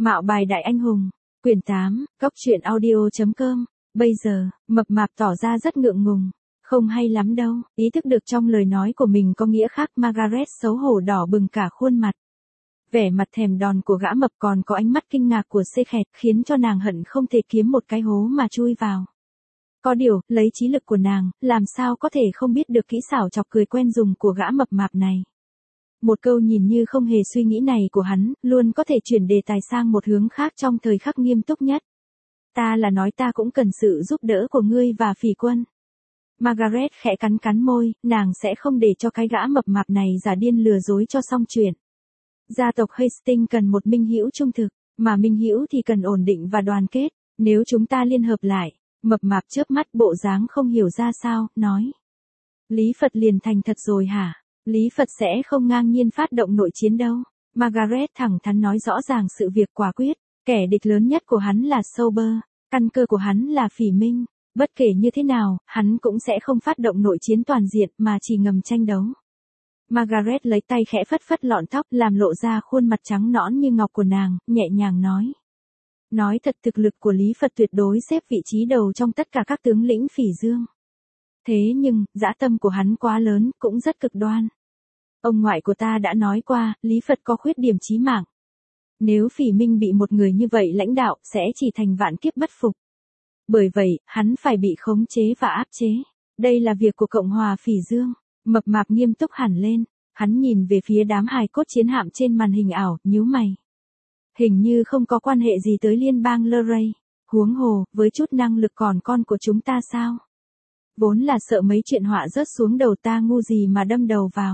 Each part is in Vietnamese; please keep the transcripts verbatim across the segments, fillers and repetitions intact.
Mạo bài đại anh hùng. Quyển tám, Cóc truyện audio chấm com. Bây giờ, mập mạp tỏ ra rất ngượng ngùng. Không hay lắm đâu, ý thức được trong lời nói của mình có nghĩa khác, Margaret xấu hổ đỏ bừng cả khuôn mặt. Vẻ mặt thèm đòn của gã mập còn có ánh mắt kinh ngạc của xê khẹt khiến cho nàng hận không thể kiếm một cái hố mà chui vào. Có điều, lấy trí lực của nàng, làm sao có thể không biết được kỹ xảo chọc cười quen dùng của gã mập mạp này. Một câu nhìn như không hề suy nghĩ này của hắn, luôn có thể chuyển đề tài sang một hướng khác trong thời khắc nghiêm túc nhất. Ta là nói ta cũng cần sự giúp đỡ của ngươi và Phỉ Quân. Margaret khẽ cắn cắn môi, nàng sẽ không để cho cái gã mập mạp này giả điên lừa dối cho xong chuyện. Gia tộc Hastings cần một minh hữu trung thực, mà minh hữu thì cần ổn định và đoàn kết. Nếu chúng ta liên hợp lại, mập mạp chớp mắt bộ dáng không hiểu ra sao, nói. Lý Phật liền thành thật rồi hả? Lý Phật sẽ không ngang nhiên phát động nội chiến đâu. Margaret thẳng thắn nói rõ ràng sự việc quả quyết. Kẻ địch lớn nhất của hắn là Sober, căn cơ của hắn là Phỉ Minh. Bất kể như thế nào, hắn cũng sẽ không phát động nội chiến toàn diện mà chỉ ngầm tranh đấu. Margaret lấy tay khẽ phất phất lọn tóc làm lộ ra khuôn mặt trắng nõn như ngọc của nàng, nhẹ nhàng nói. Nói thật, thực lực của Lý Phật tuyệt đối xếp vị trí đầu trong tất cả các tướng lĩnh Phỉ Dương. Thế nhưng, dã tâm của hắn quá lớn, cũng rất cực đoan. Ông ngoại của ta đã nói qua, Lý Phật có khuyết điểm chí mạng. Nếu Phỉ Minh bị một người như vậy lãnh đạo, sẽ chỉ thành vạn kiếp bất phục. Bởi vậy, hắn phải bị khống chế và áp chế. Đây là việc của Cộng hòa Phỉ Dương. Mập mạp nghiêm túc hẳn lên, hắn nhìn về phía đám hài cốt chiến hạm trên màn hình ảo, nhíu mày. Hình như không có quan hệ gì tới liên bang Luray. Huống hồ, với chút năng lực còn con của chúng ta sao? Vốn là sợ mấy chuyện họa rớt xuống đầu ta, ngu gì mà đâm đầu vào.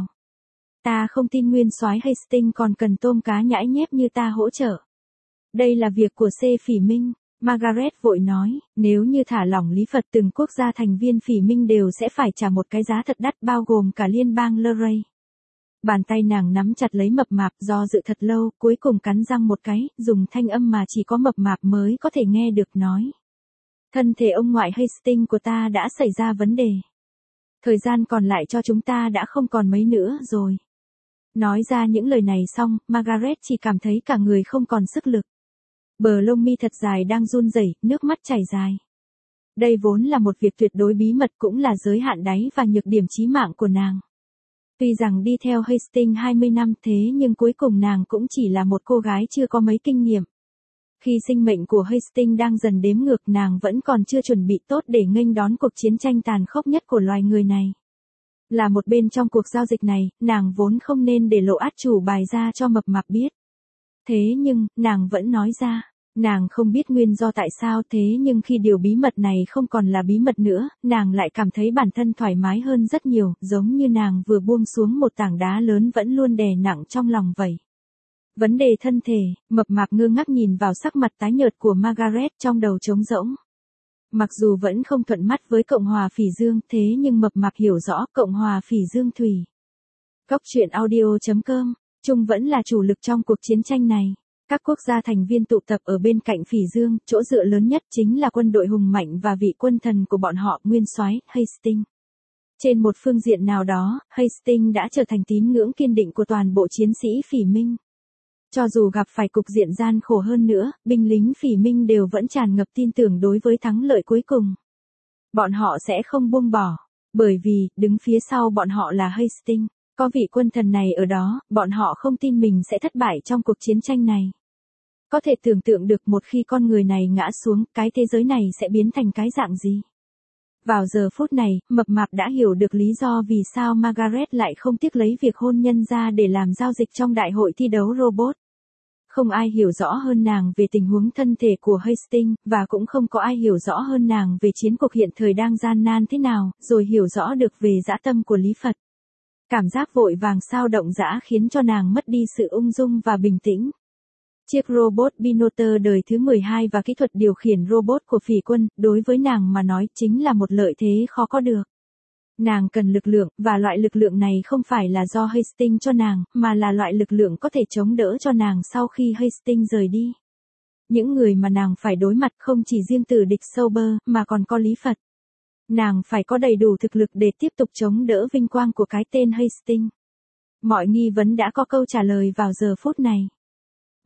Ta không tin nguyên soái Hastings còn cần tôm cá nhãi nhép như ta hỗ trợ. Đây là việc của C. Phỉ Minh. Margaret vội nói, nếu như thả lỏng Lý Phật, từng quốc gia thành viên Phỉ Minh đều sẽ phải trả một cái giá thật đắt, bao gồm cả liên bang Luray. Bàn tay nàng nắm chặt lấy mập mạp, do dự thật lâu, cuối cùng cắn răng một cái, dùng thanh âm mà chỉ có mập mạp mới có thể nghe được, nói. Thân thể ông ngoại Hastings của ta đã xảy ra vấn đề. Thời gian còn lại cho chúng ta đã không còn mấy nữa rồi. Nói ra những lời này xong, Margaret chỉ cảm thấy cả người không còn sức lực. Bờ lông mi thật dài đang run rẩy, nước mắt chảy dài. Đây vốn là một việc tuyệt đối bí mật, cũng là giới hạn đáy và nhược điểm chí mạng của nàng. Tuy rằng đi theo Hastings hai mươi năm, thế nhưng cuối cùng nàng cũng chỉ là một cô gái chưa có mấy kinh nghiệm. Khi sinh mệnh của Hastings đang dần đếm ngược, nàng vẫn còn chưa chuẩn bị tốt để nghênh đón cuộc chiến tranh tàn khốc nhất của loài người này. Là một bên trong cuộc giao dịch này, nàng vốn không nên để lộ át chủ bài ra cho mập mạp biết. Thế nhưng, nàng vẫn nói ra. Nàng không biết nguyên do tại sao, thế nhưng khi điều bí mật này không còn là bí mật nữa, nàng lại cảm thấy bản thân thoải mái hơn rất nhiều, giống như nàng vừa buông xuống một tảng đá lớn vẫn luôn đè nặng trong lòng vậy. Vấn đề thân thể, mập mạp ngơ ngác nhìn vào sắc mặt tái nhợt của Margaret, trong đầu trống rỗng. Mặc dù vẫn không thuận mắt với Cộng hòa Phỉ Dương, thế nhưng mập mạp hiểu rõ Cộng hòa Phỉ Dương Thủy. Cóc truyện audio chấm com, Trung vẫn là chủ lực trong cuộc chiến tranh này. Các quốc gia thành viên tụ tập ở bên cạnh Phỉ Dương, chỗ dựa lớn nhất chính là quân đội hùng mạnh và vị quân thần của bọn họ, nguyên soái Hastings. Trên một phương diện nào đó, Hastings đã trở thành tín ngưỡng kiên định của toàn bộ chiến sĩ Phỉ Minh. Cho dù gặp phải cục diện gian khổ hơn nữa, binh lính Phỉ Minh đều vẫn tràn ngập tin tưởng đối với thắng lợi cuối cùng. Bọn họ sẽ không buông bỏ, bởi vì, đứng phía sau bọn họ là Hastings. Có vị quân thần này ở đó, bọn họ không tin mình sẽ thất bại trong cuộc chiến tranh này. Có thể tưởng tượng được một khi con người này ngã xuống, cái thế giới này sẽ biến thành cái dạng gì. Vào giờ phút này, mập mạp đã hiểu được lý do vì sao Margaret lại không tiếc lấy việc hôn nhân ra để làm giao dịch trong đại hội thi đấu robot. Không ai hiểu rõ hơn nàng về tình huống thân thể của Hastings, và cũng không có ai hiểu rõ hơn nàng về chiến cuộc hiện thời đang gian nan thế nào, rồi hiểu rõ được về dã tâm của Lý Phật. Cảm giác vội vàng sao động dã khiến cho nàng mất đi sự ung dung và bình tĩnh. Chiếc robot Binotter đời thứ mười hai và kỹ thuật điều khiển robot của Phỉ Quân, đối với nàng mà nói chính là một lợi thế khó có được. Nàng cần lực lượng, và loại lực lượng này không phải là do Hastings cho nàng, mà là loại lực lượng có thể chống đỡ cho nàng sau khi Hastings rời đi. Những người mà nàng phải đối mặt không chỉ riêng tử địch Sober, mà còn có Lý Phật. Nàng phải có đầy đủ thực lực để tiếp tục chống đỡ vinh quang của cái tên Hastings. Mọi nghi vấn đã có câu trả lời vào giờ phút này.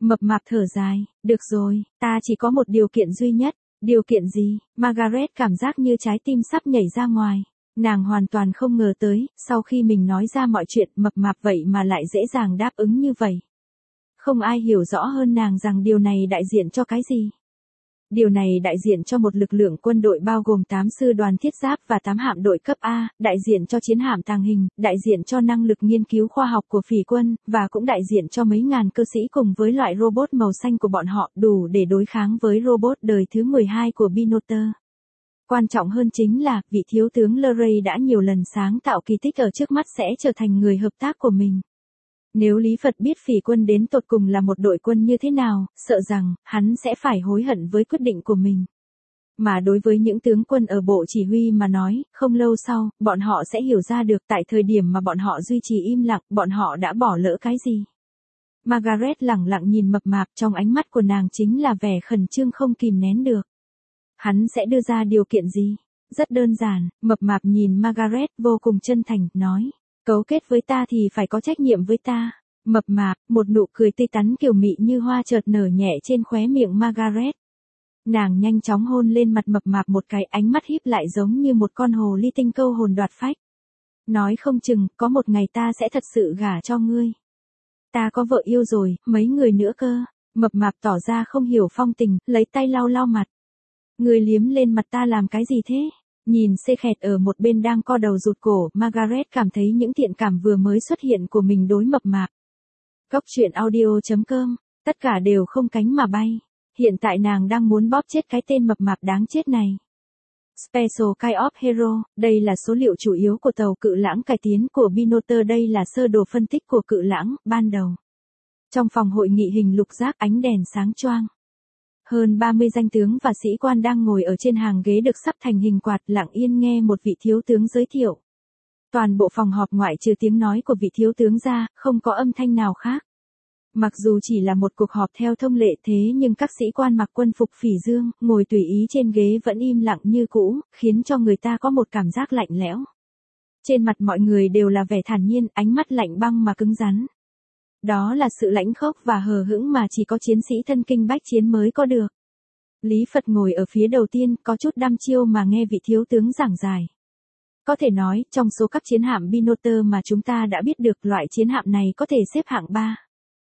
Mập mạp thở dài, được rồi, ta chỉ có một điều kiện duy nhất. Điều kiện gì? Margaret cảm giác như trái tim sắp nhảy ra ngoài. Nàng hoàn toàn không ngờ tới, sau khi mình nói ra mọi chuyện mập mạp vậy mà lại dễ dàng đáp ứng như vậy. Không ai hiểu rõ hơn nàng rằng điều này đại diện cho cái gì. Điều này đại diện cho một lực lượng quân đội bao gồm tám sư đoàn thiết giáp và tám hạm đội cấp A, đại diện cho chiến hạm tàng hình, đại diện cho năng lực nghiên cứu khoa học của phỉ quân, và cũng đại diện cho mấy ngàn cơ sĩ cùng với loại robot màu xanh của bọn họ đủ để đối kháng với robot đời thứ mười hai của Binotter. Quan trọng hơn chính là, vị thiếu tướng Luray đã nhiều lần sáng tạo kỳ tích ở trước mắt sẽ trở thành người hợp tác của mình. Nếu Lý Phật biết phỉ quân đến tột cùng là một đội quân như thế nào, sợ rằng, hắn sẽ phải hối hận với quyết định của mình. Mà đối với những tướng quân ở bộ chỉ huy mà nói, không lâu sau, bọn họ sẽ hiểu ra được tại thời điểm mà bọn họ duy trì im lặng, bọn họ đã bỏ lỡ cái gì. Margaret lẳng lặng nhìn mập mạp, trong ánh mắt của nàng chính là vẻ khẩn trương không kìm nén được. Hắn sẽ đưa ra điều kiện gì? Rất đơn giản, mập mạp nhìn Margaret vô cùng chân thành, nói. Cấu kết với ta thì phải có trách nhiệm với ta. Mập mạp, một nụ cười tươi tắn kiều mị như hoa chợt nở nhẹ trên khóe miệng Margaret. Nàng nhanh chóng hôn lên mặt mập mạp một cái, ánh mắt híp lại giống như một con hồ ly tinh câu hồn đoạt phách. Nói không chừng, có một ngày ta sẽ thật sự gả cho ngươi. Ta có vợ yêu rồi, mấy người nữa cơ. Mập mạp tỏ ra không hiểu phong tình, lấy tay lau lau mặt. Ngươi liếm lên mặt ta làm cái gì thế? Nhìn xê khẹt ở một bên đang co đầu rụt cổ, Margaret cảm thấy những thiện cảm vừa mới xuất hiện của mình đối mập mạp. Góc truyện audio chấm com, tất cả đều không cánh mà bay. Hiện tại nàng đang muốn bóp chết cái tên mập mạp đáng chết này. Special Kind of Hero, đây là số liệu chủ yếu của tàu cự lãng cải tiến của Binotter, đây là sơ đồ phân tích của cự lãng, ban đầu. Trong phòng hội nghị hình lục giác, ánh đèn sáng choang. Hơn ba mươi danh tướng và sĩ quan đang ngồi ở trên hàng ghế được sắp thành hình quạt, lặng yên nghe một vị thiếu tướng giới thiệu. Toàn bộ phòng họp ngoại trừ tiếng nói của vị thiếu tướng ra, không có âm thanh nào khác. Mặc dù chỉ là một cuộc họp theo thông lệ thế nhưng các sĩ quan mặc quân phục phỉ dương, ngồi tùy ý trên ghế vẫn im lặng như cũ, khiến cho người ta có một cảm giác lạnh lẽo. Trên mặt mọi người đều là vẻ thản nhiên, ánh mắt lạnh băng mà cứng rắn. Đó là sự lãnh khốc và hờ hững mà chỉ có chiến sĩ thân kinh bách chiến mới có được. Lý Phật ngồi ở phía đầu tiên, có chút đăm chiêu mà nghe vị thiếu tướng giảng giải. Có thể nói, trong số các chiến hạm Binotter mà chúng ta đã biết được, loại chiến hạm này có thể xếp hạng ba.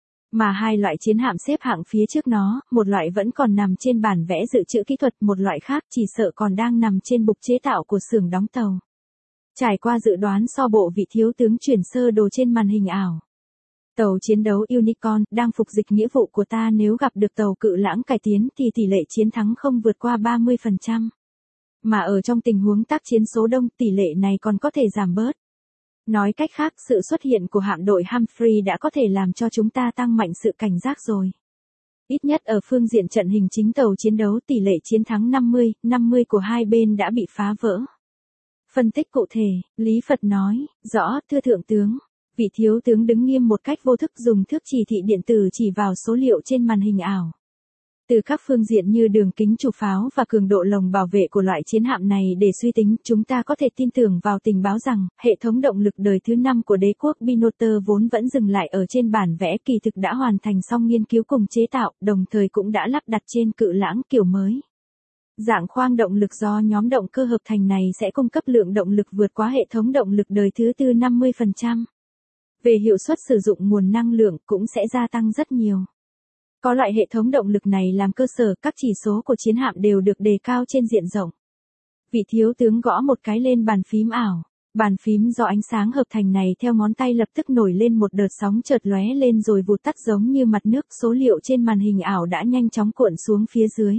Mà hai loại chiến hạm xếp hạng phía trước nó, một loại vẫn còn nằm trên bản vẽ dự trữ kỹ thuật, một loại khác chỉ sợ còn đang nằm trên bục chế tạo của xưởng đóng tàu. Trải qua dự đoán so bộ, vị thiếu tướng chuyển sơ đồ trên màn hình ảo. Tàu chiến đấu Unicorn đang phục dịch nghĩa vụ của ta, nếu gặp được tàu cự lãng cải tiến thì tỷ lệ chiến thắng không vượt qua ba mươi phần trăm. Mà ở trong tình huống tác chiến số đông, tỷ lệ này còn có thể giảm bớt. Nói cách khác, sự xuất hiện của hạm đội Humphrey đã có thể làm cho chúng ta tăng mạnh sự cảnh giác rồi. Ít nhất ở phương diện trận hình chính tàu chiến đấu, tỷ lệ chiến thắng năm mươi năm mươi của hai bên đã bị phá vỡ. Phân tích cụ thể, Lý Phật nói, rõ, thưa thượng tướng. Vị thiếu tướng đứng nghiêm một cách vô thức, dùng thước chỉ thị điện tử chỉ vào số liệu trên màn hình ảo. Từ các phương diện như đường kính chủ pháo và cường độ lồng bảo vệ của loại chiến hạm này để suy tính, chúng ta có thể tin tưởng vào tình báo rằng, hệ thống động lực đời thứ năm của đế quốc Binotter vốn vẫn dừng lại ở trên bản vẽ, kỳ thực đã hoàn thành xong nghiên cứu cùng chế tạo, đồng thời cũng đã lắp đặt trên cự lãng kiểu mới. Dạng khoang động lực do nhóm động cơ hợp thành này sẽ cung cấp lượng động lực vượt quá hệ thống động lực đời thứ tư năm mươi phần trăm. Về hiệu suất sử dụng nguồn năng lượng cũng sẽ gia tăng rất nhiều. Có loại hệ thống động lực này làm cơ sở, các chỉ số của chiến hạm đều được đề cao trên diện rộng. Vị thiếu tướng gõ một cái lên bàn phím ảo. Bàn phím do ánh sáng hợp thành này theo ngón tay lập tức nổi lên một đợt sóng chợt lóe lên rồi vụt tắt giống như mặt nước, số liệu trên màn hình ảo đã nhanh chóng cuộn xuống phía dưới.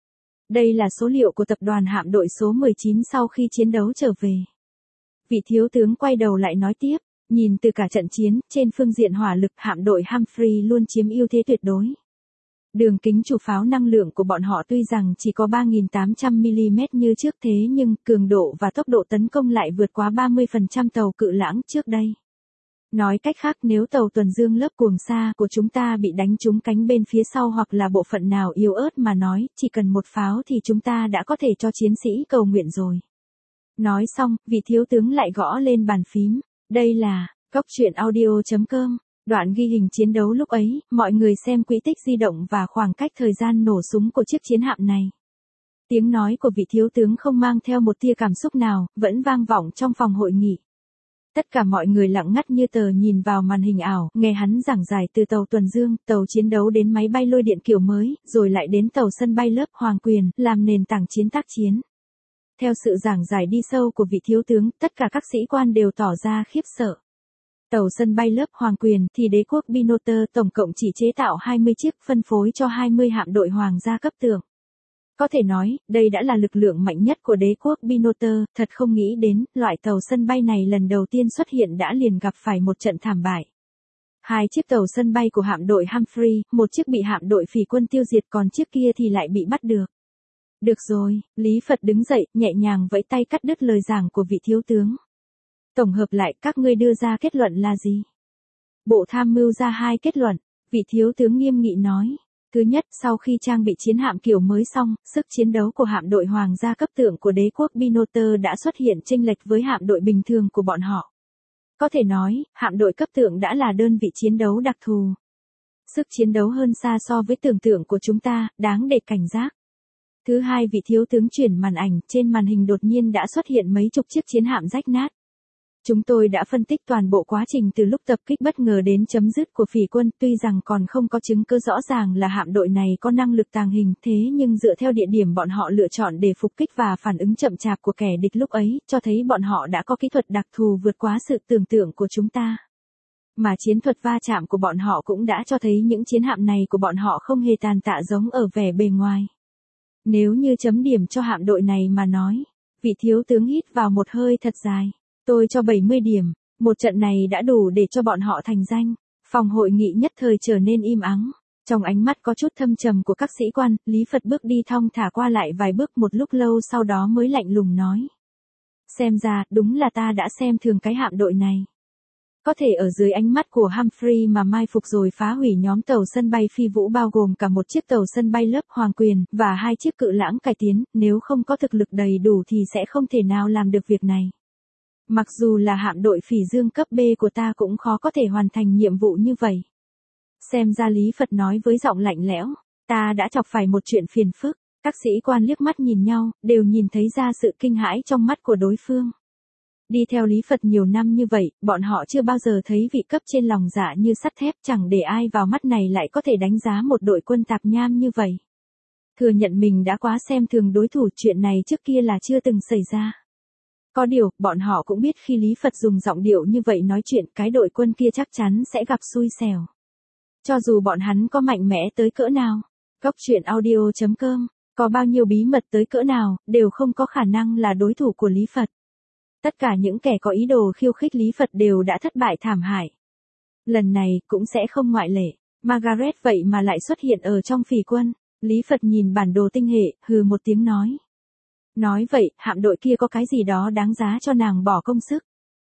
Đây là số liệu của tập đoàn hạm đội số mười chín sau khi chiến đấu trở về. Vị thiếu tướng quay đầu lại nói tiếp. Nhìn từ cả trận chiến, trên phương diện hỏa lực, hạm đội Humphrey luôn chiếm ưu thế tuyệt đối. Đường kính chủ pháo năng lượng của bọn họ tuy rằng chỉ có ba nghìn tám trăm mi-li-mét như trước, thế nhưng cường độ và tốc độ tấn công lại vượt quá ba mươi phần trăm tàu cự lãng trước đây. Nói cách khác, nếu tàu tuần dương lớp cuồng sa của chúng ta bị đánh trúng cánh bên phía sau hoặc là bộ phận nào yếu ớt mà nói, chỉ cần một pháo thì chúng ta đã có thể cho chiến sĩ cầu nguyện rồi. Nói xong, vị thiếu tướng lại gõ lên bàn phím. Đây là góc truyện audio chấm com. Đoạn ghi hình chiến đấu lúc ấy, mọi người xem quỹ tích di động và khoảng cách thời gian nổ súng của chiếc chiến hạm này. Tiếng nói của vị thiếu tướng không mang theo một tia cảm xúc nào, vẫn vang vọng trong phòng hội nghị. Tất cả mọi người lặng ngắt như tờ nhìn vào màn hình ảo, nghe hắn giảng giải từ tàu tuần dương, tàu chiến đấu đến máy bay lôi điện kiểu mới, rồi lại đến tàu sân bay lớp Hoàng Quyền, làm nền tảng chiến tác chiến. Theo sự giảng giải đi sâu của vị thiếu tướng, tất cả các sĩ quan đều tỏ ra khiếp sợ. Tàu sân bay lớp Hoàng Quyền thì đế quốc Binoter tổng cộng chỉ chế tạo hai mươi chiếc phân phối cho hai mươi hạm đội hoàng gia cấp tượng. Có thể nói, đây đã là lực lượng mạnh nhất của đế quốc Binoter, thật không nghĩ đến, loại tàu sân bay này lần đầu tiên xuất hiện đã liền gặp phải một trận thảm bại. Hai chiếc tàu sân bay của hạm đội Humphrey, một chiếc bị hạm đội phỉ quân tiêu diệt còn chiếc kia thì lại bị bắt được. Được rồi, Lý Phật đứng dậy, nhẹ nhàng vẫy tay cắt đứt lời giảng của vị thiếu tướng. Tổng hợp lại, các ngươi đưa ra kết luận là gì? Bộ tham mưu ra hai kết luận, vị thiếu tướng nghiêm nghị nói. Thứ nhất, sau khi trang bị chiến hạm kiểu mới xong, sức chiến đấu của hạm đội hoàng gia cấp tượng của đế quốc Binoter đã xuất hiện chênh lệch với hạm đội bình thường của bọn họ. Có thể nói, hạm đội cấp tượng đã là đơn vị chiến đấu đặc thù. Sức chiến đấu hơn xa so với tưởng tượng của chúng ta, đáng để cảnh giác. Thứ hai, vị thiếu tướng chuyển màn ảnh, trên màn hình đột nhiên đã xuất hiện mấy chục chiếc chiến hạm rách nát. Chúng tôi đã phân tích toàn bộ quá trình từ lúc tập kích bất ngờ đến chấm dứt của phỉ quân, tuy rằng còn không có chứng cứ rõ ràng là hạm đội này có năng lực tàng hình, thế nhưng dựa theo địa điểm bọn họ lựa chọn để phục kích và phản ứng chậm chạp của kẻ địch lúc ấy, cho thấy bọn họ đã có kỹ thuật đặc thù vượt quá sự tưởng tượng của chúng ta. Mà chiến thuật va chạm của bọn họ cũng đã cho thấy những chiến hạm này của bọn họ không hề tàn tạ giống ở vẻ bề ngoài. Nếu như chấm điểm cho hạm đội này mà nói, vị thiếu tướng hít vào một hơi thật dài. Tôi cho bảy mươi điểm, một trận này đã đủ để cho bọn họ thành danh. Phòng hội nghị nhất thời trở nên im ắng. Trong ánh mắt có chút thâm trầm của các sĩ quan, Lý Phật bước đi thong thả qua lại vài bước một lúc lâu sau đó mới lạnh lùng nói. Xem ra, đúng là ta đã xem thường cái hạm đội này. Có thể ở dưới ánh mắt của Humphrey mà mai phục rồi phá hủy nhóm tàu sân bay phi vũ bao gồm cả một chiếc tàu sân bay lớp Hoàng Quyền, và hai chiếc cự lãng cải tiến, nếu không có thực lực đầy đủ thì sẽ không thể nào làm được việc này. Mặc dù là hạm đội phỉ dương cấp B của ta cũng khó có thể hoàn thành nhiệm vụ như vậy. Xem ra Lý Phật nói với giọng lạnh lẽo, ta đã chọc phải một chuyện phiền phức. Các sĩ quan liếc mắt nhìn nhau, đều nhìn thấy ra sự kinh hãi trong mắt của đối phương. Đi theo Lý Phật nhiều năm như vậy, bọn họ chưa bao giờ thấy vị cấp trên lòng dạ như sắt thép, chẳng để ai vào mắt này lại có thể đánh giá một đội quân tạp nham như vậy. Thừa nhận mình đã quá xem thường đối thủ, chuyện này trước kia là chưa từng xảy ra. Có điều, bọn họ cũng biết khi Lý Phật dùng giọng điệu như vậy nói chuyện, cái đội quân kia chắc chắn sẽ gặp xui xẻo. Cho dù bọn hắn có mạnh mẽ tới cỡ nào, Góc truyện audio chấm com, có bao nhiêu bí mật tới cỡ nào, đều không có khả năng là đối thủ của Lý Phật. Tất cả những kẻ có ý đồ khiêu khích Lý Phật đều đã thất bại thảm hại. Lần này, cũng sẽ không ngoại lệ. Margaret vậy mà lại xuất hiện ở trong phỉ quân. Lý Phật nhìn bản đồ tinh hệ, hừ một tiếng nói. Nói vậy, hạm đội kia có cái gì đó đáng giá cho nàng bỏ công sức.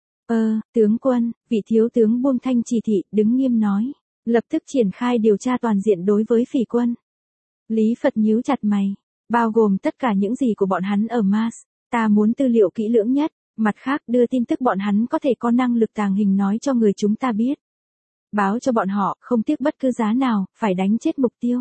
Ờ, tướng quân, vị thiếu tướng buông thanh chỉ thị, đứng nghiêm nói. Lập tức triển khai điều tra toàn diện đối với phỉ quân. Lý Phật nhíu chặt mày. Bao gồm tất cả những gì của bọn hắn ở Mars. Ta muốn tư liệu kỹ lưỡng nhất. Mặt khác, đưa tin tức bọn hắn có thể có năng lực tàng hình nói cho người chúng ta biết. Báo cho bọn họ, không tiếc bất cứ giá nào, phải đánh chết mục tiêu.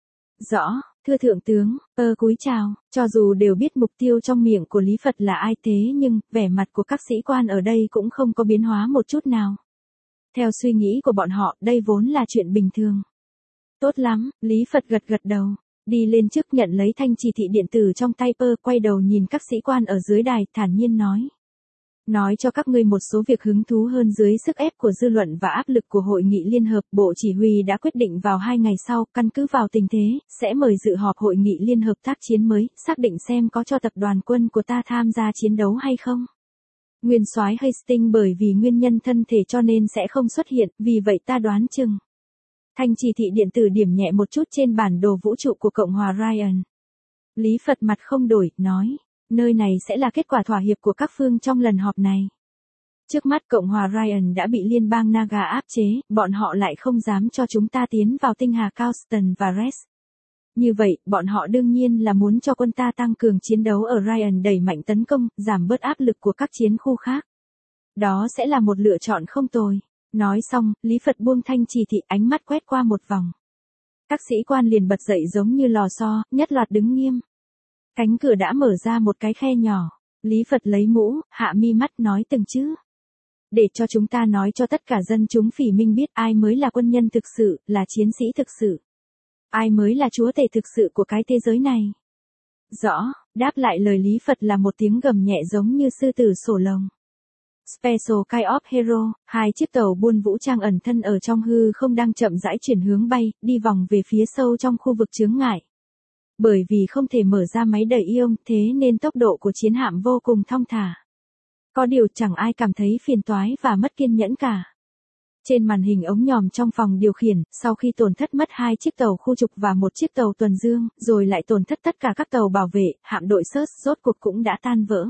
Rõ, thưa thượng tướng, ơ cúi chào, cho dù đều biết mục tiêu trong miệng của Lý Phật là ai thế nhưng, vẻ mặt của các sĩ quan ở đây cũng không có biến hóa một chút nào. Theo suy nghĩ của bọn họ, đây vốn là chuyện bình thường. Tốt lắm, Lý Phật gật gật đầu, đi lên trước nhận lấy thanh chỉ thị điện tử trong tay Pơ, quay đầu nhìn các sĩ quan ở dưới đài, thản nhiên nói. Nói cho các ngươi một số việc hứng thú hơn dưới sức ép của dư luận và áp lực của hội nghị liên hợp, Bộ Chỉ huy đã quyết định vào hai ngày sau, căn cứ vào tình thế, sẽ mời dự họp hội nghị liên hợp tác chiến mới, xác định xem có cho tập đoàn quân của ta tham gia chiến đấu hay không. Nguyên soái Hastings bởi vì nguyên nhân thân thể cho nên sẽ không xuất hiện, vì vậy ta đoán chừng. Thanh chỉ thị điện tử điểm nhẹ một chút trên bản đồ vũ trụ của Cộng hòa Ryan. Lý Phật mặt không đổi, nói. Nơi này sẽ là kết quả thỏa hiệp của các phương trong lần họp này. Trước mắt Cộng hòa Ryan đã bị liên bang Naga áp chế, bọn họ lại không dám cho chúng ta tiến vào tinh hà Causton và Res. Như vậy, bọn họ đương nhiên là muốn cho quân ta tăng cường chiến đấu ở Ryan, đẩy mạnh tấn công, giảm bớt áp lực của các chiến khu khác. Đó sẽ là một lựa chọn không tồi. Nói xong, Lý Phật buông thanh chỉ thị, ánh mắt quét qua một vòng. Các sĩ quan liền bật dậy giống như lò xo, nhất loạt đứng nghiêm. Cánh cửa đã mở ra một cái khe nhỏ. Lý Phật lấy mũ, hạ mi mắt nói từng chữ. Để cho chúng ta nói cho tất cả dân chúng Phỉ Minh biết ai mới là quân nhân thực sự, là chiến sĩ thực sự. Ai mới là chúa tể thực sự của cái thế giới này. Rõ, đáp lại lời Lý Phật là một tiếng gầm nhẹ giống như sư tử sổ lồng. Special Kind of Hero, hai chiếc tàu buôn vũ trang ẩn thân ở trong hư không đang chậm rãi chuyển hướng bay, đi vòng về phía sâu trong khu vực chướng ngại. Bởi vì không thể mở ra máy đẩy ion, thế nên tốc độ của chiến hạm vô cùng thong thả. Có điều chẳng ai cảm thấy phiền toái và mất kiên nhẫn cả. Trên màn hình ống nhòm trong phòng điều khiển, sau khi tổn thất mất hai chiếc tàu khu trục và một chiếc tàu tuần dương, rồi lại tổn thất tất cả các tàu bảo vệ, hạm đội Search rốt cuộc cũng đã tan vỡ.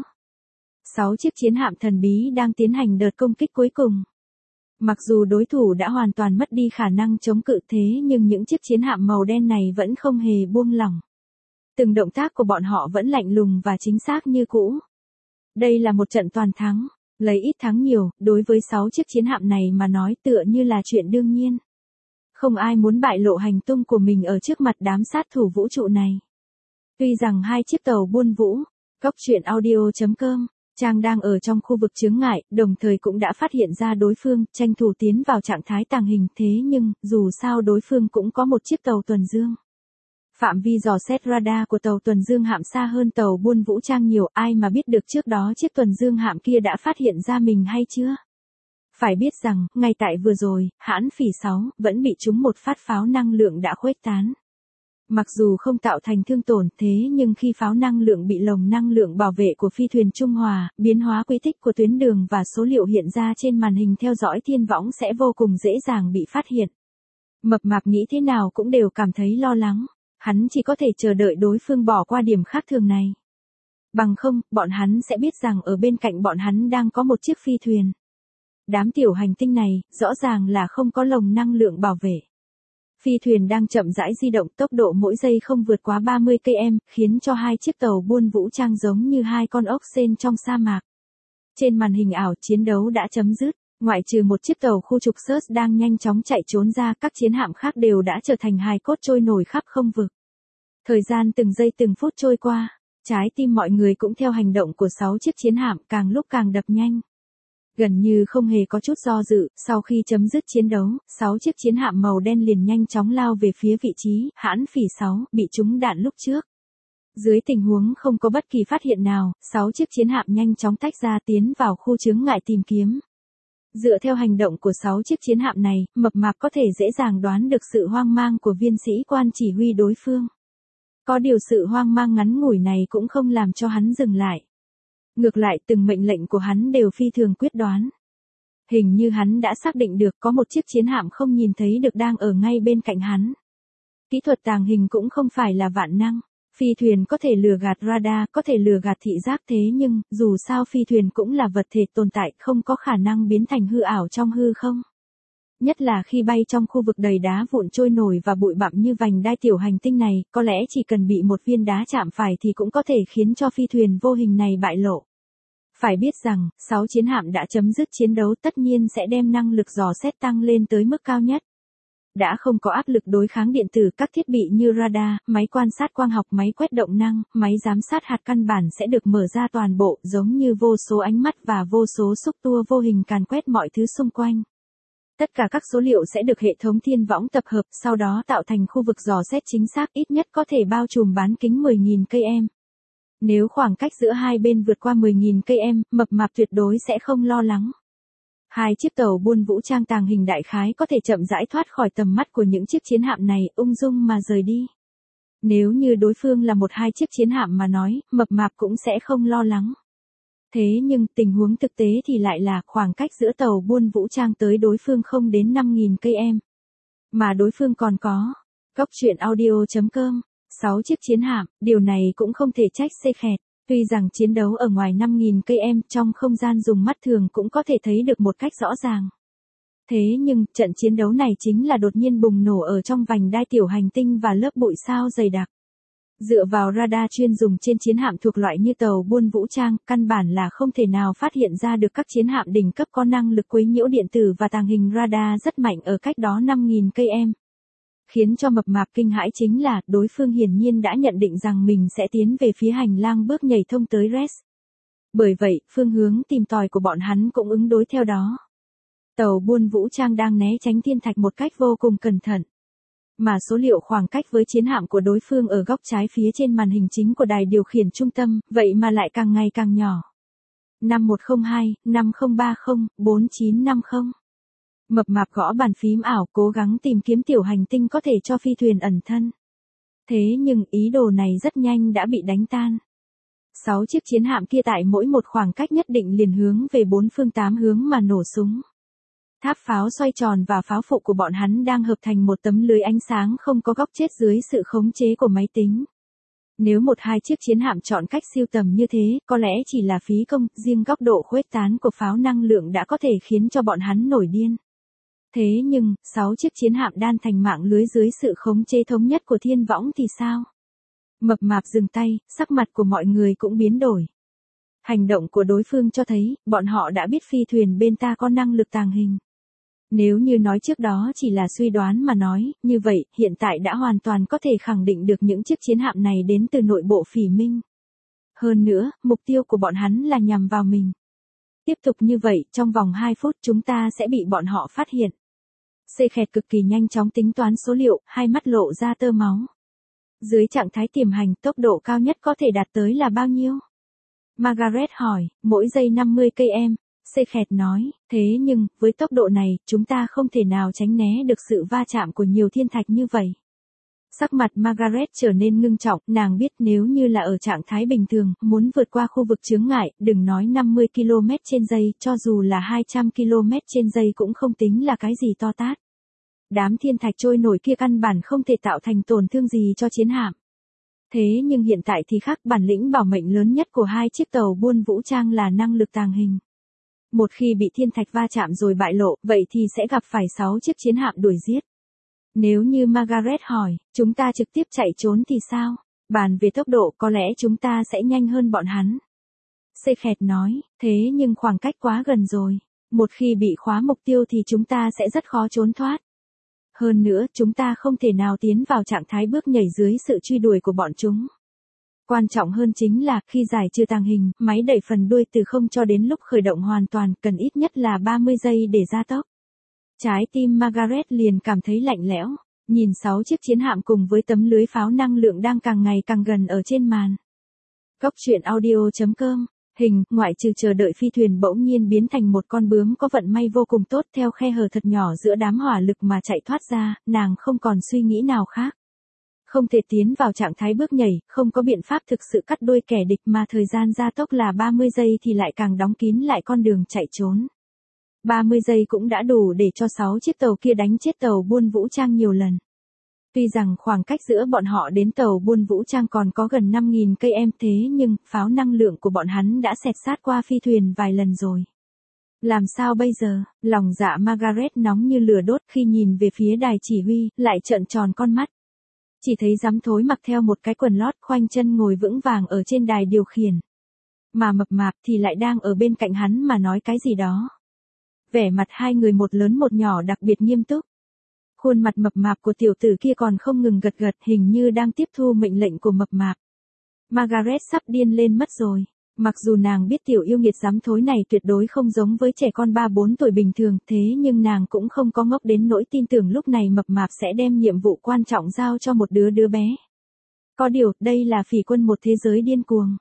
Sáu chiếc chiến hạm thần bí đang tiến hành đợt công kích cuối cùng. Mặc dù đối thủ đã hoàn toàn mất đi khả năng chống cự thế nhưng những chiếc chiến hạm màu đen này vẫn không hề buông lỏng. Từng động tác của bọn họ vẫn lạnh lùng và chính xác như cũ. Đây là một trận toàn thắng, lấy ít thắng nhiều, đối với sáu chiếc chiến hạm này mà nói tựa như là chuyện đương nhiên. Không ai muốn bại lộ hành tung của mình ở trước mặt đám sát thủ vũ trụ này. Tuy rằng hai chiếc tàu buôn vũ, Cốc truyện audio chấm com, Trang đang ở trong khu vực chướng ngại, đồng thời cũng đã phát hiện ra đối phương, tranh thủ tiến vào trạng thái tàng hình, thế nhưng, dù sao đối phương cũng có một chiếc tàu tuần dương. Phạm vi dò xét radar của tàu tuần dương hạm xa hơn tàu buôn vũ trang nhiều, ai mà biết được trước đó chiếc tuần dương hạm kia đã phát hiện ra mình hay chưa? Phải biết rằng, ngay tại vừa rồi, hãn Phỉ sáu vẫn bị trúng một phát pháo năng lượng đã khuếch tán. Mặc dù không tạo thành thương tổn thế nhưng khi pháo năng lượng bị lồng năng lượng bảo vệ của phi thuyền trung hòa, biến hóa quy tích của tuyến đường và số liệu hiện ra trên màn hình theo dõi thiên võng sẽ vô cùng dễ dàng bị phát hiện. Mập mạp nghĩ thế nào cũng đều cảm thấy lo lắng. Hắn chỉ có thể chờ đợi đối phương bỏ qua điểm khác thường này. Bằng không, bọn hắn sẽ biết rằng ở bên cạnh bọn hắn đang có một chiếc phi thuyền. Đám tiểu hành tinh này, rõ ràng là không có lồng năng lượng bảo vệ. Phi thuyền đang chậm rãi di động, tốc độ mỗi giây không vượt quá ba mươi ki lô mét, khiến cho hai chiếc tàu buôn vũ trang giống như hai con ốc sên trong sa mạc. Trên màn hình ảo, chiến đấu đã chấm dứt. Ngoại trừ một chiếc tàu khu trục Search đang nhanh chóng chạy trốn ra, các chiến hạm khác đều đã trở thành hài cốt trôi nổi khắp không vực. Thời gian từng giây từng phút trôi qua, trái tim mọi người cũng theo hành động của sáu chiếc chiến hạm càng lúc càng đập nhanh. Gần như không hề có chút do dự, sau khi chấm dứt chiến đấu, sáu chiếc chiến hạm màu đen liền nhanh chóng lao về phía vị trí hãn Phỉ sáu bị trúng đạn lúc trước. Dưới tình huống không có bất kỳ phát hiện nào, sáu chiếc chiến hạm nhanh chóng tách ra tiến vào khu chướng ngại tìm kiếm. Dựa theo hành động của sáu chiếc chiến hạm này, mập mạp có thể dễ dàng đoán được sự hoang mang của viên sĩ quan chỉ huy đối phương. Có điều sự hoang mang ngắn ngủi này cũng không làm cho hắn dừng lại. Ngược lại từng mệnh lệnh của hắn đều phi thường quyết đoán. Hình như hắn đã xác định được có một chiếc chiến hạm không nhìn thấy được đang ở ngay bên cạnh hắn. Kỹ thuật tàng hình cũng không phải là vạn năng. Phi thuyền có thể lừa gạt radar, có thể lừa gạt thị giác thế nhưng, dù sao phi thuyền cũng là vật thể tồn tại, không có khả năng biến thành hư ảo trong hư không. Nhất là khi bay trong khu vực đầy đá vụn trôi nổi và bụi bặm như vành đai tiểu hành tinh này, có lẽ chỉ cần bị một viên đá chạm phải thì cũng có thể khiến cho phi thuyền vô hình này bại lộ. Phải biết rằng, sáu chiến hạm đã chấm dứt chiến đấu tất nhiên sẽ đem năng lực dò xét tăng lên tới mức cao nhất. Đã không có áp lực đối kháng điện tử, các thiết bị như radar, máy quan sát quang học, máy quét động năng, máy giám sát hạt căn bản sẽ được mở ra toàn bộ, giống như vô số ánh mắt và vô số xúc tua vô hình càn quét mọi thứ xung quanh. Tất cả các số liệu sẽ được hệ thống thiên võng tập hợp, sau đó tạo thành khu vực dò xét chính xác, ít nhất có thể bao trùm bán kính mười nghìn ki lô mét. Nếu khoảng cách giữa hai bên vượt qua mười nghìn ki lô mét, mập mạp tuyệt đối sẽ không lo lắng. Hai chiếc tàu buôn vũ trang tàng hình đại khái có thể chậm rãi thoát khỏi tầm mắt của những chiếc chiến hạm này, ung dung mà rời đi. Nếu như đối phương là một hai chiếc chiến hạm mà nói, mập mạp cũng sẽ không lo lắng. Thế nhưng, tình huống thực tế thì lại là khoảng cách giữa tàu buôn vũ trang tới đối phương không đến năm nghìn ki lô mét. Mà đối phương còn có, Cốc truyện audio chấm com, sáu chiếc chiến hạm, điều này cũng không thể trách xê khẹt. Tuy rằng chiến đấu ở ngoài năm nghìn ki lô mét trong không gian dùng mắt thường cũng có thể thấy được một cách rõ ràng. Thế nhưng, trận chiến đấu này chính là đột nhiên bùng nổ ở trong vành đai tiểu hành tinh và lớp bụi sao dày đặc. Dựa vào radar chuyên dùng trên chiến hạm thuộc loại như tàu buôn vũ trang, căn bản là không thể nào phát hiện ra được các chiến hạm đỉnh cấp có năng lực quấy nhiễu điện tử và tàng hình radar rất mạnh ở cách đó năm nghìn cây số. Khiến cho mập mạp kinh hãi chính là, đối phương hiển nhiên đã nhận định rằng mình sẽ tiến về phía hành lang bước nhảy thông tới Res. Bởi vậy, phương hướng tìm tòi của bọn hắn cũng ứng đối theo đó. Tàu buôn vũ trang đang né tránh thiên thạch một cách vô cùng cẩn thận. Mà số liệu khoảng cách với chiến hạm của đối phương ở góc trái phía trên màn hình chính của đài điều khiển trung tâm, vậy mà lại càng ngày càng nhỏ. năm một không hai, năm không ba không, bốn chín năm không. Mập mạp gõ bàn phím ảo cố gắng tìm kiếm tiểu hành tinh có thể cho phi thuyền ẩn thân. Thế nhưng ý đồ này rất nhanh đã bị đánh tan. Sáu chiếc chiến hạm kia tại mỗi một khoảng cách nhất định liền hướng về bốn phương tám hướng mà nổ súng. Tháp pháo xoay tròn và pháo phụ của bọn hắn đang hợp thành một tấm lưới ánh sáng không có góc chết dưới sự khống chế của máy tính. Nếu một hai chiếc chiến hạm chọn cách siêu tầm như thế, có lẽ chỉ là phí công, riêng góc độ khuếch tán của pháo năng lượng đã có thể khiến cho bọn hắn nổi điên. Thế nhưng, sáu chiếc chiến hạm đan thành mạng lưới dưới sự khống chế thống nhất của thiên võng thì sao? Mập mạp dừng tay, sắc mặt của mọi người cũng biến đổi. Hành động của đối phương cho thấy, bọn họ đã biết phi thuyền bên ta có năng lực tàng hình. Nếu như nói trước đó chỉ là suy đoán mà nói, như vậy, hiện tại đã hoàn toàn có thể khẳng định được những chiếc chiến hạm này đến từ nội bộ Phỉ Minh. Hơn nữa, mục tiêu của bọn hắn là nhằm vào mình. Tiếp tục như vậy, trong vòng hai phút chúng ta sẽ bị bọn họ phát hiện. Xê Khẹt cực kỳ nhanh chóng tính toán số liệu, hai mắt lộ ra tơ máu. Dưới trạng thái tiềm hành, tốc độ cao nhất có thể đạt tới là bao nhiêu? Margaret hỏi, mỗi giây năm mươi cây số. Xê Khẹt nói, thế nhưng, với tốc độ này, chúng ta không thể nào tránh né được sự va chạm của nhiều thiên thạch như vậy. Sắc mặt Margaret trở nên ngưng trọng, nàng biết nếu như là ở trạng thái bình thường, muốn vượt qua khu vực chướng ngại, đừng nói năm mươi ki lô mét trên giây, cho dù là hai trăm ki lô mét trên giây cũng không tính là cái gì to tát. Đám thiên thạch trôi nổi kia căn bản không thể tạo thành tổn thương gì cho chiến hạm. Thế nhưng hiện tại thì khác, bản lĩnh bảo mệnh lớn nhất của hai chiếc tàu buôn vũ trang là năng lực tàng hình. Một khi bị thiên thạch va chạm rồi bại lộ, vậy thì sẽ gặp phải sáu chiếc chiến hạm đuổi giết. Nếu như Margaret hỏi, chúng ta trực tiếp chạy trốn thì sao? Bàn về tốc độ có lẽ chúng ta sẽ nhanh hơn bọn hắn. Xê Khẹt nói, thế nhưng khoảng cách quá gần rồi. Một khi bị khóa mục tiêu thì chúng ta sẽ rất khó trốn thoát. Hơn nữa, chúng ta không thể nào tiến vào trạng thái bước nhảy dưới sự truy đuổi của bọn chúng. Quan trọng hơn chính là, khi giải trừ tàng hình, máy đẩy phần đuôi từ không cho đến lúc khởi động hoàn toàn, cần ít nhất là ba mươi giây để gia tốc. Trái tim Margaret liền cảm thấy lạnh lẽo, nhìn sáu chiếc chiến hạm cùng với tấm lưới pháo năng lượng đang càng ngày càng gần ở trên màn. Góc truyện audio chấm com, hình, ngoại trừ chờ đợi phi thuyền bỗng nhiên biến thành một con bướm có vận may vô cùng tốt theo khe hở thật nhỏ giữa đám hỏa lực mà chạy thoát ra, nàng không còn suy nghĩ nào khác. Không thể tiến vào trạng thái bước nhảy, không có biện pháp thực sự cắt đuôi kẻ địch mà thời gian gia tốc là ba mươi giây thì lại càng đóng kín lại con đường chạy trốn. ba mươi giây cũng đã đủ để cho sáu chiếc tàu kia đánh chết tàu buôn vũ trang nhiều lần. Tuy rằng khoảng cách giữa bọn họ đến tàu buôn vũ trang còn có gần năm nghìn cây số thế nhưng, pháo năng lượng của bọn hắn đã xẹt sát qua phi thuyền vài lần rồi. Làm sao bây giờ? Lòng dạ Margaret nóng như lửa đốt khi nhìn về phía đài chỉ huy, lại trợn tròn con mắt. Chỉ thấy dám thối mặc theo một cái quần lót khoanh chân ngồi vững vàng ở trên đài điều khiển. Mà mập mạp thì lại đang ở bên cạnh hắn mà nói cái gì đó. Vẻ mặt hai người một lớn một nhỏ đặc biệt nghiêm túc. Khuôn mặt mập mạp của tiểu tử kia còn không ngừng gật gật, hình như đang tiếp thu mệnh lệnh của mập mạp. Margaret sắp điên lên mất rồi. Mặc dù nàng biết tiểu yêu nghiệt dám thối này tuyệt đối không giống với trẻ con ba bốn tuổi bình thường, thế nhưng nàng cũng không có ngốc đến nỗi tin tưởng lúc này mập mạp sẽ đem nhiệm vụ quan trọng giao cho một đứa đứa bé. Có điều, đây là phỉ quân một thế giới điên cuồng.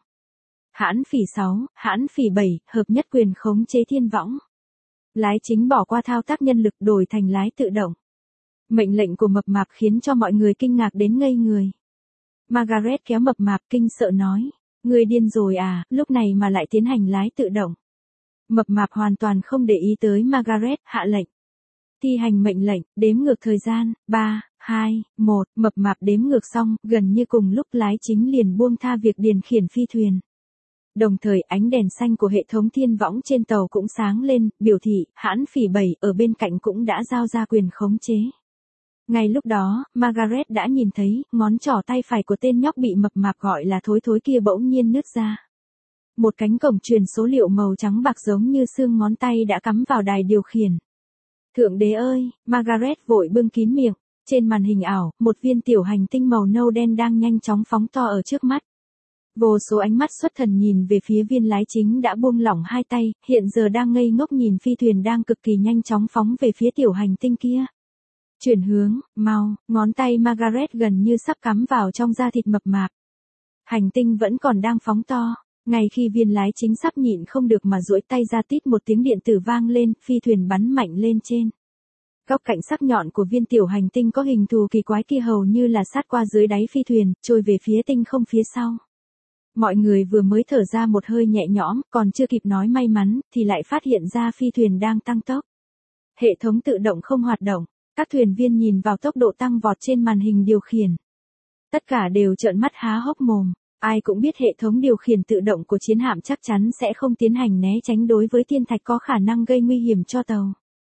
Hãn phỉ sáu, hãn phỉ bảy, hợp nhất quyền khống chế thiên võng. Lái chính bỏ qua thao tác nhân lực đổi thành lái tự động. Mệnh lệnh của mập mạp khiến cho mọi người kinh ngạc đến ngây người. Margaret kéo mập mạp kinh sợ nói. Người điên rồi à, lúc này mà lại tiến hành lái tự động. Mập mạp hoàn toàn không để ý tới Margaret, hạ lệnh. Thi hành mệnh lệnh, đếm ngược thời gian, ba, hai, một, mập mạp đếm ngược xong, gần như cùng lúc lái chính liền buông tha việc điều khiển phi thuyền. Đồng thời ánh đèn xanh của hệ thống thiên võng trên tàu cũng sáng lên, biểu thị, hãn phỉ bảy ở bên cạnh cũng đã giao ra quyền khống chế. Ngay lúc đó, Margaret đã nhìn thấy, ngón trỏ tay phải của tên nhóc bị mập mạp gọi là thối thối kia bỗng nhiên nứt ra. Một cánh cổng truyền số liệu màu trắng bạc giống như xương ngón tay đã cắm vào đài điều khiển. Thượng đế ơi, Margaret vội bưng kín miệng. Trên màn hình ảo, một viên tiểu hành tinh màu nâu đen đang nhanh chóng phóng to ở trước mắt. Vô số ánh mắt xuất thần nhìn về phía viên lái chính đã buông lỏng hai tay, hiện giờ đang ngây ngốc nhìn phi thuyền đang cực kỳ nhanh chóng phóng về phía tiểu hành tinh kia. Chuyển hướng, mau, ngón tay Margaret gần như sắp cắm vào trong da thịt mập mạp. Hành tinh vẫn còn đang phóng to, ngay khi viên lái chính sắp nhịn không được mà duỗi tay ra tít một tiếng điện tử vang lên, phi thuyền bắn mạnh lên trên. Góc cạnh sắc nhọn của viên tiểu hành tinh có hình thù kỳ quái kia hầu như là sát qua dưới đáy phi thuyền, trôi về phía tinh không phía sau. Mọi người vừa mới thở ra một hơi nhẹ nhõm, còn chưa kịp nói may mắn, thì lại phát hiện ra phi thuyền đang tăng tốc. Hệ thống tự động không hoạt động, các thuyền viên nhìn vào tốc độ tăng vọt trên màn hình điều khiển. Tất cả đều trợn mắt há hốc mồm, ai cũng biết hệ thống điều khiển tự động của chiến hạm chắc chắn sẽ không tiến hành né tránh đối với thiên thạch có khả năng gây nguy hiểm cho tàu.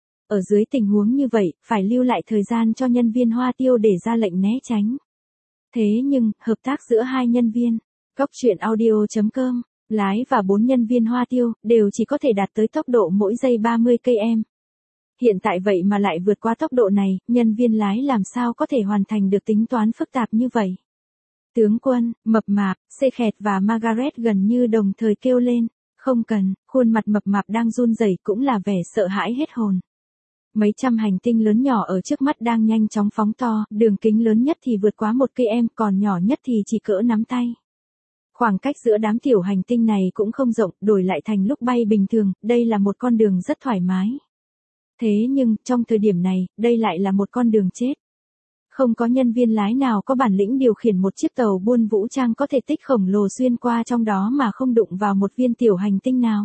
Ở dưới tình huống như vậy, phải lưu lại thời gian cho nhân viên Hoa Tiêu để ra lệnh né tránh. Thế nhưng, hợp tác giữa hai nhân viên, Cóc truyện audio chấm com, lái và bốn nhân viên Hoa Tiêu, đều chỉ có thể đạt tới tốc độ mỗi giây ba mươi ki lô mét. Hiện tại vậy mà lại vượt qua tốc độ này, nhân viên lái làm sao có thể hoàn thành được tính toán phức tạp như vậy. Tướng quân, mập mạp, xê khẹt và Margaret gần như đồng thời kêu lên, không cần, khuôn mặt mập mạp đang run rẩy cũng là vẻ sợ hãi hết hồn. Mấy trăm hành tinh lớn nhỏ ở trước mắt đang nhanh chóng phóng to, đường kính lớn nhất thì vượt quá một ki lô mét, còn nhỏ nhất thì chỉ cỡ nắm tay. Khoảng cách giữa đám tiểu hành tinh này cũng không rộng, đổi lại thành lúc bay bình thường, đây là một con đường rất thoải mái. Thế nhưng, trong thời điểm này, đây lại là một con đường chết. Không có nhân viên lái nào có bản lĩnh điều khiển một chiếc tàu buôn vũ trang có thể tích khổng lồ xuyên qua trong đó mà không đụng vào một viên tiểu hành tinh nào.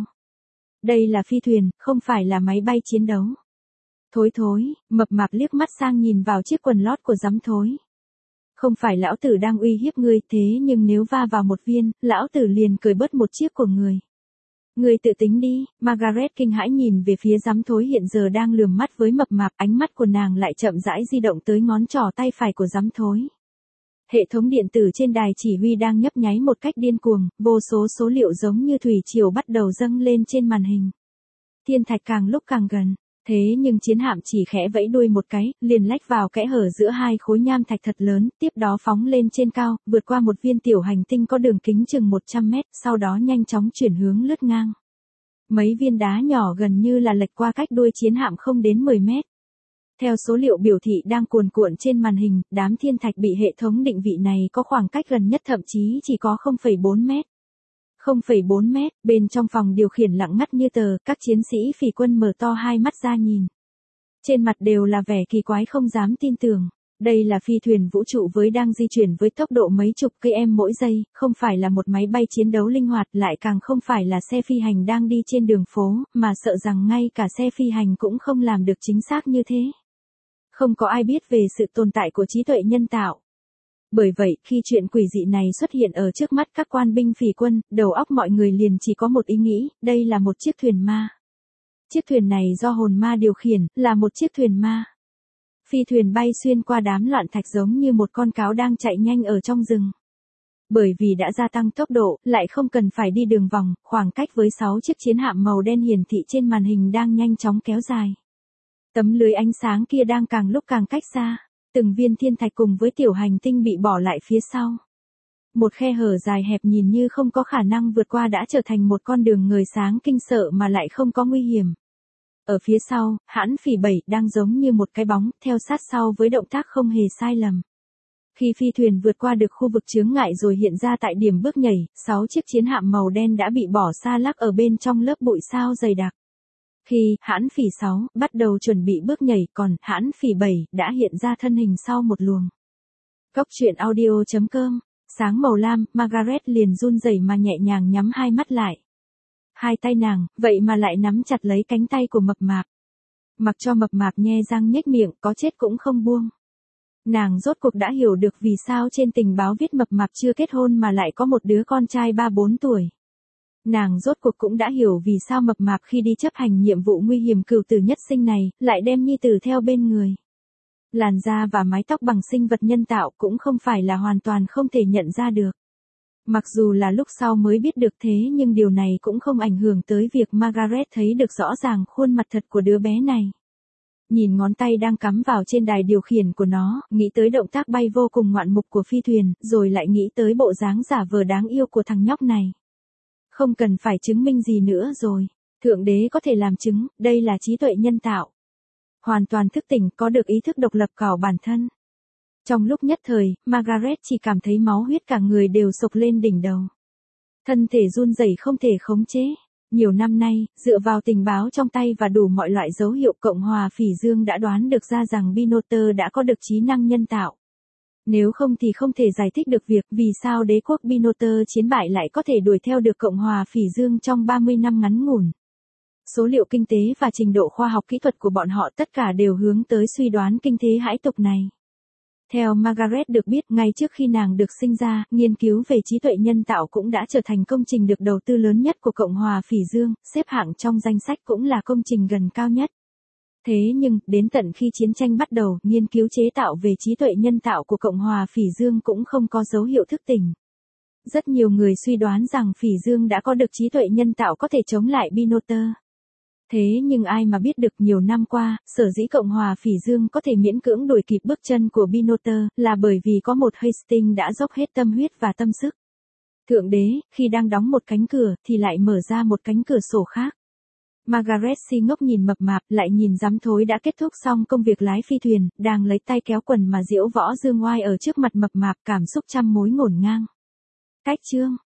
Đây là phi thuyền, không phải là máy bay chiến đấu. Thối thối, mập mạp liếc mắt sang nhìn vào chiếc quần lót của giám thối. Không phải lão tử đang uy hiếp ngươi, thế nhưng nếu va vào một viên, lão tử liền cười bớt một chiếc của người. Ngươi tự tính đi, Margaret kinh hãi nhìn về phía giám thối hiện giờ đang lườm mắt với mập mạp, ánh mắt của nàng lại chậm rãi di động tới ngón trỏ tay phải của giám thối. Hệ thống điện tử trên đài chỉ huy đang nhấp nháy một cách điên cuồng, vô số số liệu giống như thủy triều bắt đầu dâng lên trên màn hình. Thiên thạch càng lúc càng gần. Thế nhưng chiến hạm chỉ khẽ vẫy đuôi một cái, liền lách vào kẽ hở giữa hai khối nham thạch thật lớn, tiếp đó phóng lên trên cao, vượt qua một viên tiểu hành tinh có đường kính chừng một trăm mét, sau đó nhanh chóng chuyển hướng lướt ngang. Mấy viên đá nhỏ gần như là lệch qua cách đuôi chiến hạm không đến mười mét. Theo số liệu biểu thị đang cuồn cuộn trên màn hình, đám thiên thạch bị hệ thống định vị này có khoảng cách gần nhất thậm chí chỉ có không phẩy bốn mét. không phẩy bốn mét, bên trong phòng điều khiển lặng ngắt như tờ, các chiến sĩ phỉ quân mở to hai mắt ra nhìn. Trên mặt đều là vẻ kỳ quái không dám tin tưởng. Đây là phi thuyền vũ trụ với đang di chuyển với tốc độ mấy chục km mỗi giây, không phải là một máy bay chiến đấu linh hoạt, lại càng không phải là xe phi hành đang đi trên đường phố, mà sợ rằng ngay cả xe phi hành cũng không làm được chính xác như thế. Không có ai biết về sự tồn tại của trí tuệ nhân tạo. Bởi vậy, khi chuyện quỷ dị này xuất hiện ở trước mắt các quan binh phỉ quân, đầu óc mọi người liền chỉ có một ý nghĩ, đây là một chiếc thuyền ma. Chiếc thuyền này do hồn ma điều khiển, là một chiếc thuyền ma. Phi thuyền bay xuyên qua đám loạn thạch giống như một con cáo đang chạy nhanh ở trong rừng. Bởi vì đã gia tăng tốc độ, lại không cần phải đi đường vòng, khoảng cách với sáu chiếc chiến hạm màu đen hiển thị trên màn hình đang nhanh chóng kéo dài. Tấm lưới ánh sáng kia đang càng lúc càng cách xa. Từng viên thiên thạch cùng với tiểu hành tinh bị bỏ lại phía sau. Một khe hở dài hẹp nhìn như không có khả năng vượt qua đã trở thành một con đường người sáng kinh sợ mà lại không có nguy hiểm. Ở phía sau, hãn phỉ bảy đang giống như một cái bóng, theo sát sau với động tác không hề sai lầm. Khi phi thuyền vượt qua được khu vực chướng ngại rồi hiện ra tại điểm bước nhảy, sáu chiếc chiến hạm màu đen đã bị bỏ xa lắc ở bên trong lớp bụi sao dày đặc. Khi hãn phỉ sáu bắt đầu chuẩn bị bước nhảy, còn hãn phỉ bảy đã hiện ra thân hình sau một luồng. Cóc truyện audio chấm com, sáng màu lam, Margaret liền run rẩy mà nhẹ nhàng nhắm hai mắt lại. Hai tay nàng, vậy mà lại nắm chặt lấy cánh tay của mập mạp. Mặc cho mập mạp nhe răng nhếch miệng, có chết cũng không buông. Nàng rốt cuộc đã hiểu được vì sao trên tình báo viết mập mạp chưa kết hôn mà lại có một đứa con trai ba bốn tuổi. Nàng rốt cuộc cũng đã hiểu vì sao mập mạp khi đi chấp hành nhiệm vụ nguy hiểm cửu tử nhất sinh này, lại đem nhi tử theo bên người. Làn da và mái tóc bằng sinh vật nhân tạo cũng không phải là hoàn toàn không thể nhận ra được. Mặc dù là lúc sau mới biết được thế nhưng điều này cũng không ảnh hưởng tới việc Margaret thấy được rõ ràng khuôn mặt thật của đứa bé này. Nhìn ngón tay đang cắm vào trên đài điều khiển của nó, nghĩ tới động tác bay vô cùng ngoạn mục của phi thuyền, rồi lại nghĩ tới bộ dáng giả vờ đáng yêu của thằng nhóc này. Không cần phải chứng minh gì nữa rồi. Thượng đế có thể làm chứng, đây là trí tuệ nhân tạo. Hoàn toàn thức tỉnh, có được ý thức độc lập cảo bản thân. Trong lúc nhất thời, Margaret chỉ cảm thấy máu huyết cả người đều sộc lên đỉnh đầu. Thân thể run rẩy không thể khống chế. Nhiều năm nay, dựa vào tình báo trong tay và đủ mọi loại dấu hiệu, Cộng hòa Phỉ Dương đã đoán được ra rằng Binotter đã có được trí năng nhân tạo. Nếu không thì không thể giải thích được việc vì sao đế quốc Binotter chiến bại lại có thể đuổi theo được Cộng hòa Phỉ Dương trong ba mươi năm ngắn ngủn. Số liệu kinh tế và trình độ khoa học kỹ thuật của bọn họ tất cả đều hướng tới suy đoán kinh thế hãi tục này. Theo Margaret được biết, ngay trước khi nàng được sinh ra, nghiên cứu về trí tuệ nhân tạo cũng đã trở thành công trình được đầu tư lớn nhất của Cộng hòa Phỉ Dương, xếp hạng trong danh sách cũng là công trình gần cao nhất. Thế nhưng, đến tận khi chiến tranh bắt đầu, nghiên cứu chế tạo về trí tuệ nhân tạo của Cộng hòa Phỉ Dương cũng không có dấu hiệu thức tỉnh. Rất nhiều người suy đoán rằng Phỉ Dương đã có được trí tuệ nhân tạo có thể chống lại Binotter. Thế nhưng ai mà biết được nhiều năm qua, sở dĩ Cộng hòa Phỉ Dương có thể miễn cưỡng đuổi kịp bước chân của Binotter, là bởi vì có một Hastings đã dốc hết tâm huyết và tâm sức. Thượng đế, khi đang đóng một cánh cửa, thì lại mở ra một cánh cửa sổ khác. Margaret si ngốc nhìn mập mạp, lại nhìn dám thối đã kết thúc xong công việc lái phi thuyền, đang lấy tay kéo quần mà diễu võ dương oai ở trước mặt mập mạp, cảm xúc trăm mối ngổn ngang. Cách chương